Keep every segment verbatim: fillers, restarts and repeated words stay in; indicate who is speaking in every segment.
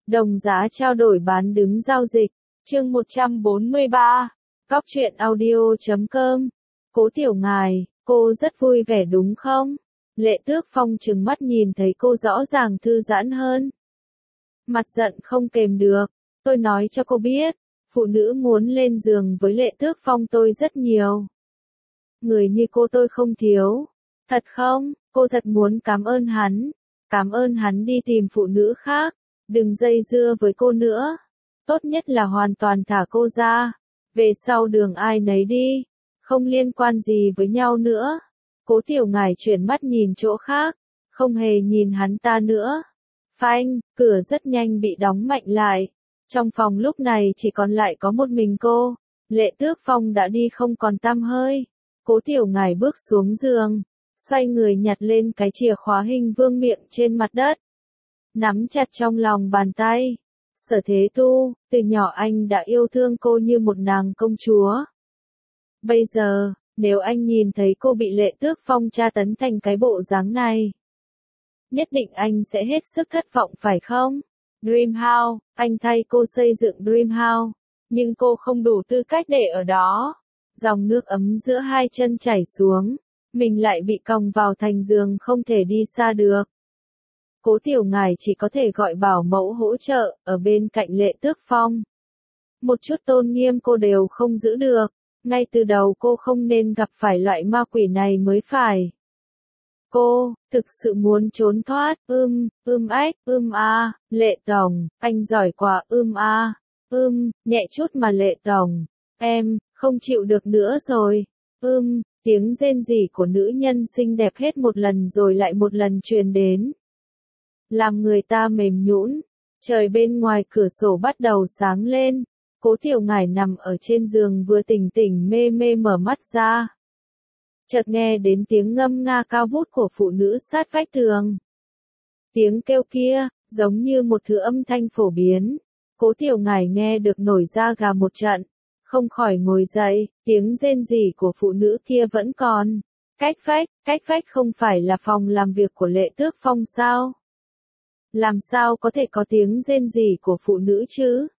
Speaker 1: Đồng giá trao đổi bán đứng giao dịch. Chương một trăm bốn mươi ba. Cóc truyện audio chấm com. Cố tiểu ngài, cô rất vui vẻ đúng không? Lệ Tước Phong trừng mắt nhìn thấy cô rõ ràng thư giãn hơn. Mặt giận không kềm được. Tôi nói cho cô biết, phụ nữ muốn lên giường với Lệ Tước Phong tôi rất nhiều. Người như cô tôi không thiếu. Thật không? Cô thật muốn cảm ơn hắn. Cảm ơn hắn đi tìm phụ nữ khác. Đừng dây dưa với cô nữa. Tốt nhất là hoàn toàn thả cô ra. Về sau đường ai nấy đi. Không liên quan gì với nhau nữa. Cố tiểu ngài chuyển mắt nhìn chỗ khác. Không hề nhìn hắn ta nữa. Phanh, cửa rất nhanh bị đóng mạnh lại. Trong phòng lúc này chỉ còn lại có một mình cô. Lệ Tước Phong đã đi không còn tăm hơi. Cố tiểu ngài bước xuống giường. Xoay người nhặt lên cái chìa khóa hình vương miện trên mặt đất. Nắm chặt trong lòng bàn tay. Sở Thế Tu, từ nhỏ anh đã yêu thương cô như một nàng công chúa. Bây giờ, nếu anh nhìn thấy cô bị Lệ Tước Phong tra tấn thành cái bộ dáng này, nhất định anh sẽ hết sức thất vọng phải không? Dream House, anh thay cô xây dựng Dream House, nhưng cô không đủ tư cách để ở đó. Dòng nước ấm giữa hai chân chảy xuống, mình lại bị còng vào thành giường không thể đi xa được. Cố tiểu ngài chỉ có thể gọi bảo mẫu hỗ trợ, ở bên cạnh Lệ Tước Phong. Một chút tôn nghiêm cô đều không giữ được, ngay từ đầu cô không nên gặp phải loại ma quỷ này mới phải. Cô, thực sự muốn trốn thoát, ưm, ưm ách, ưm a, Lệ Tổng, anh giỏi quá, ưm a, ưm, nhẹ chút mà Lệ Tổng, em, không chịu được nữa rồi, ưm, tiếng rên rỉ của nữ nhân xinh đẹp hết một lần rồi lại một lần truyền đến. Làm người ta mềm nhũn. Trời bên ngoài cửa sổ bắt đầu sáng lên. Cố tiểu ngài nằm ở trên giường vừa tỉnh tỉnh mê mê mở mắt ra. Chợt nghe đến tiếng ngâm nga cao vút của phụ nữ sát vách tường. Tiếng kêu kia, giống như một thứ âm thanh phổ biến. Cố tiểu ngài nghe được nổi da gà một trận. Không khỏi ngồi dậy, tiếng rên rỉ của phụ nữ kia vẫn còn. Cách vách, cách vách không phải là phòng làm việc của Lệ Tước Phong sao? Làm sao có thể có tiếng rên rỉ của phụ nữ chứ?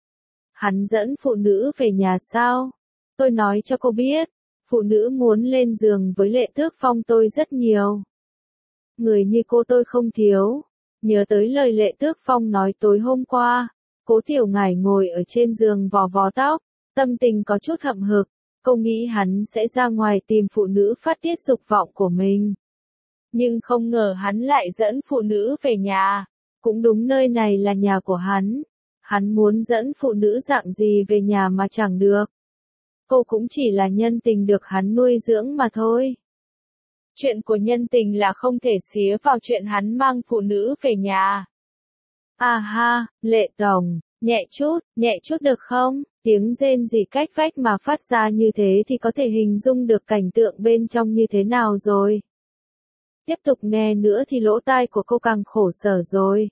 Speaker 1: Hắn dẫn phụ nữ về nhà sao? Tôi nói cho cô biết, phụ nữ muốn lên giường với Lệ Tước Phong tôi rất nhiều. Người như cô tôi không thiếu. Nhớ tới lời Lệ Tước Phong nói tối hôm qua, cố tiểu ngài ngồi ở trên giường vò vò tóc, tâm tình có chút hậm hực. Cô nghĩ hắn sẽ ra ngoài tìm phụ nữ phát tiết dục vọng của mình. Nhưng không ngờ hắn lại dẫn phụ nữ về nhà. Cũng đúng, nơi này là nhà của hắn. Hắn muốn dẫn phụ nữ dạng gì về nhà mà chẳng được. Cô cũng chỉ là nhân tình được hắn nuôi dưỡng mà thôi. Chuyện của nhân tình là không thể xía vào chuyện hắn mang phụ nữ về nhà. À ha, Lệ Tổng, nhẹ chút, nhẹ chút được không? Tiếng rên rỉ cách vách mà phát ra như thế thì có thể hình dung được cảnh tượng bên trong như thế nào rồi. Tiếp tục nghe nữa thì lỗ tai của cô càng khổ sở rồi.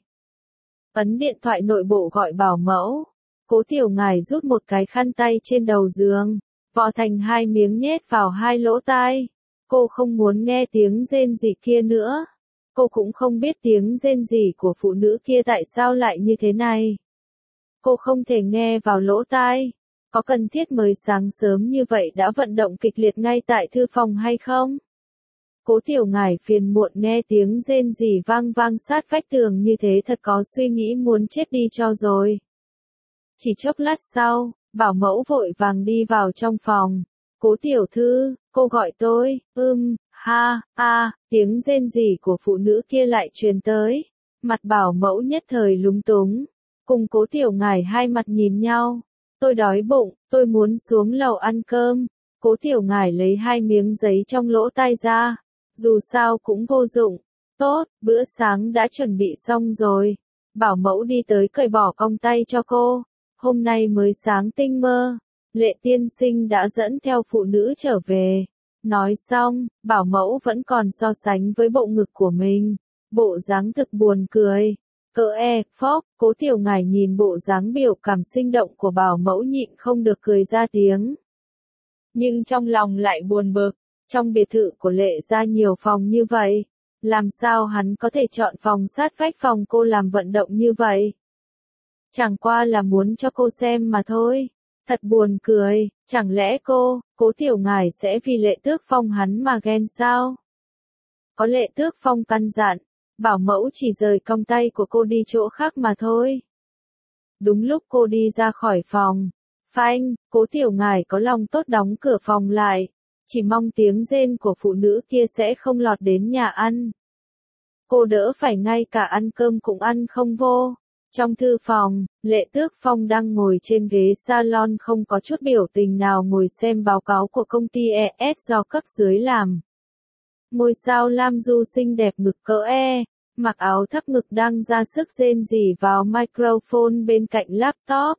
Speaker 1: Ấn điện thoại nội bộ gọi bảo mẫu. Cố tiểu ngài rút một cái khăn tay trên đầu giường, vò thành hai miếng nhét vào hai lỗ tai. Cô không muốn nghe tiếng rên rỉ kia nữa. Cô cũng không biết tiếng rên rỉ của phụ nữ kia tại sao lại như thế này. Cô không thể nghe vào lỗ tai. Có cần thiết mới sáng sớm như vậy đã vận động kịch liệt ngay tại thư phòng hay không? Cố tiểu ngài phiền muộn nghe tiếng rên rỉ vang vang sát vách tường như thế thật có suy nghĩ muốn chết đi cho rồi. Chỉ chốc lát sau, bảo mẫu vội vàng đi vào trong phòng. Cố tiểu thư, cô gọi tôi, ưm, ha, a, tiếng rên rỉ của phụ nữ kia lại truyền tới. Mặt bảo mẫu nhất thời lúng túng. Cùng cố tiểu ngài hai mặt nhìn nhau. Tôi đói bụng, tôi muốn xuống lầu ăn cơm. Cố tiểu ngài lấy hai miếng giấy trong lỗ tai ra. Dù sao cũng vô dụng. Tốt, bữa sáng đã chuẩn bị xong rồi. Bảo mẫu đi tới cởi bỏ cong tay cho cô. Hôm nay mới sáng tinh mơ. Lệ tiên sinh đã dẫn theo phụ nữ trở về. Nói xong, bảo mẫu vẫn còn so sánh với bộ ngực của mình. Bộ dáng thực buồn cười. Cỡ e, phóc, cố tiểu ngài nhìn bộ dáng biểu cảm sinh động của bảo mẫu nhịn không được cười ra tiếng. Nhưng trong lòng lại buồn bực. Trong biệt thự của Lệ gia nhiều phòng như vậy, làm sao hắn có thể chọn phòng sát vách phòng cô làm vận động như vậy? Chẳng qua là muốn cho cô xem mà thôi. Thật buồn cười, chẳng lẽ cô, Cố Tiểu Ngải sẽ vì Lệ Tước Phong hắn mà ghen sao? Có Lệ Tước Phong căn dặn, bảo mẫu chỉ rời cong tay của cô đi chỗ khác mà thôi. Đúng lúc cô đi ra khỏi phòng, phanh, Cố Tiểu Ngải có lòng tốt đóng cửa phòng lại, chỉ mong tiếng rên của phụ nữ kia sẽ không lọt đến nhà ăn. Cô đỡ phải ngay cả ăn cơm cũng ăn không vô. Trong thư phòng, Lệ Tước Phong đang ngồi trên ghế salon không có chút biểu tình nào ngồi xem báo cáo của công ty E S do cấp dưới làm. Ngôi sao Lam Du xinh đẹp ngực cỡ E, mặc áo thấp ngực đang ra sức rên rỉ vào microphone bên cạnh laptop.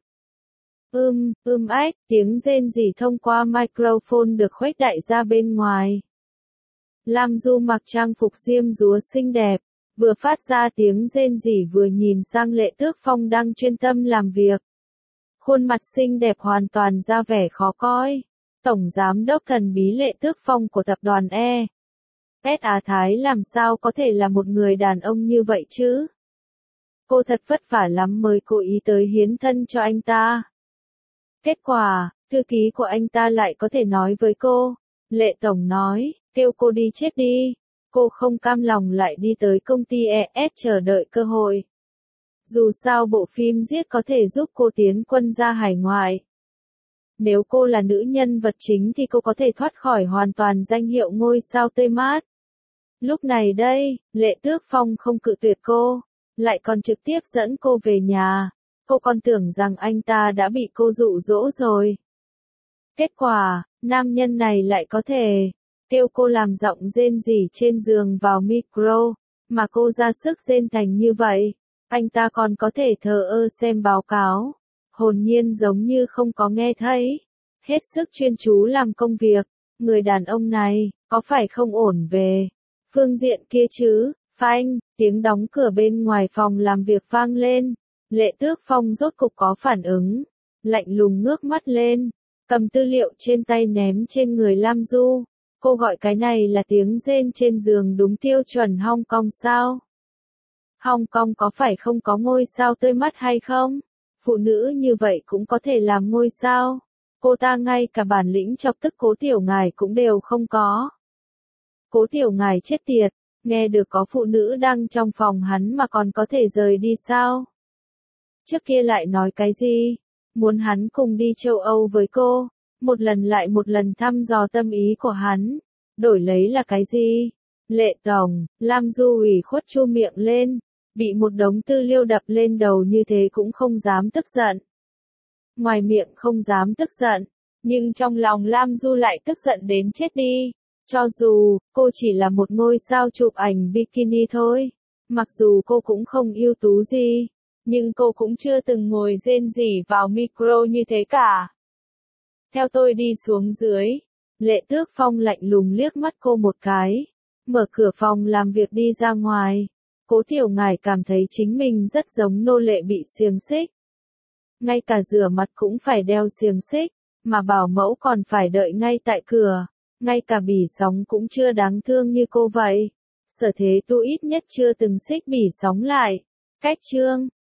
Speaker 1: Ưm, ưm ách, tiếng rên rỉ thông qua microphone được khuếch đại ra bên ngoài. Lam Du mặc trang phục diêm dúa xinh đẹp, vừa phát ra tiếng rên rỉ vừa nhìn sang Lệ Tước Phong đang chuyên tâm làm việc. Khuôn mặt xinh đẹp hoàn toàn ra vẻ khó coi. Tổng giám đốc thần bí Lệ Tước Phong của tập đoàn E S Á Thái làm sao có thể là một người đàn ông như vậy chứ? Cô thật vất vả lắm mới cố ý tới hiến thân cho anh ta. Kết quả, thư ký của anh ta lại có thể nói với cô. Lệ Tổng nói, kêu cô đi chết đi. Cô không cam lòng lại đi tới công ty E S chờ đợi cơ hội. Dù sao bộ phim giết có thể giúp cô tiến quân ra hải ngoại. Nếu cô là nữ nhân vật chính thì cô có thể thoát khỏi hoàn toàn danh hiệu ngôi sao tươi mát. Lúc này đây, Lệ Tước Phong không cự tuyệt cô, lại còn trực tiếp dẫn cô về nhà. Cô còn tưởng rằng anh ta đã bị cô dụ dỗ rồi. Kết quả, nam nhân này lại có thể kêu cô làm giọng rên rỉ trên giường vào micro, mà cô ra sức rên thành như vậy. Anh ta còn có thể thờ ơ xem báo cáo, hồn nhiên giống như không có nghe thấy, hết sức chuyên chú làm công việc. Người đàn ông này, có phải không ổn về phương diện kia chứ? Phanh, tiếng đóng cửa bên ngoài phòng làm việc vang lên. Lệ Tước Phong rốt cục có phản ứng, lạnh lùng ngước mắt lên, cầm tư liệu trên tay ném trên người Lam Du. Cô gọi cái này là tiếng rên trên giường đúng tiêu chuẩn Hong Kong sao? Hong Kong có phải không có ngôi sao tươi mắt hay không? Phụ nữ như vậy cũng có thể làm ngôi sao? Cô ta ngay cả bản lĩnh chọc tức Cố Tiểu Ngải cũng đều không có. Cố Tiểu Ngải chết tiệt, nghe được có phụ nữ đang trong phòng hắn mà còn có thể rời đi sao? Trước kia lại nói cái gì? Muốn hắn cùng đi châu Âu với cô, một lần lại một lần thăm dò tâm ý của hắn. Đổi lấy là cái gì? Lệ Tổng, Lam Du ủy khuất chu miệng lên, bị một đống tư liệu đập lên đầu như thế cũng không dám tức giận. Ngoài miệng không dám tức giận, nhưng trong lòng Lam Du lại tức giận đến chết đi. Cho dù, cô chỉ là một ngôi sao chụp ảnh bikini thôi, mặc dù cô cũng không ưu tú gì, nhưng cô cũng chưa từng ngồi rên rỉ vào micro như thế cả. Theo tôi đi xuống dưới, Lệ Tước Phong lạnh lùng liếc mắt cô một cái, mở cửa phòng làm việc đi ra ngoài. Cố Tiểu Ngải cảm thấy chính mình rất giống nô lệ bị xiềng xích. Ngay cả rửa mặt cũng phải đeo xiềng xích, mà bảo mẫu còn phải đợi ngay tại cửa. Ngay cả Bỉ Sóng cũng chưa đáng thương như cô vậy. Sở Thế Tu ít nhất chưa từng xích Bỉ Sóng lại. Cách chương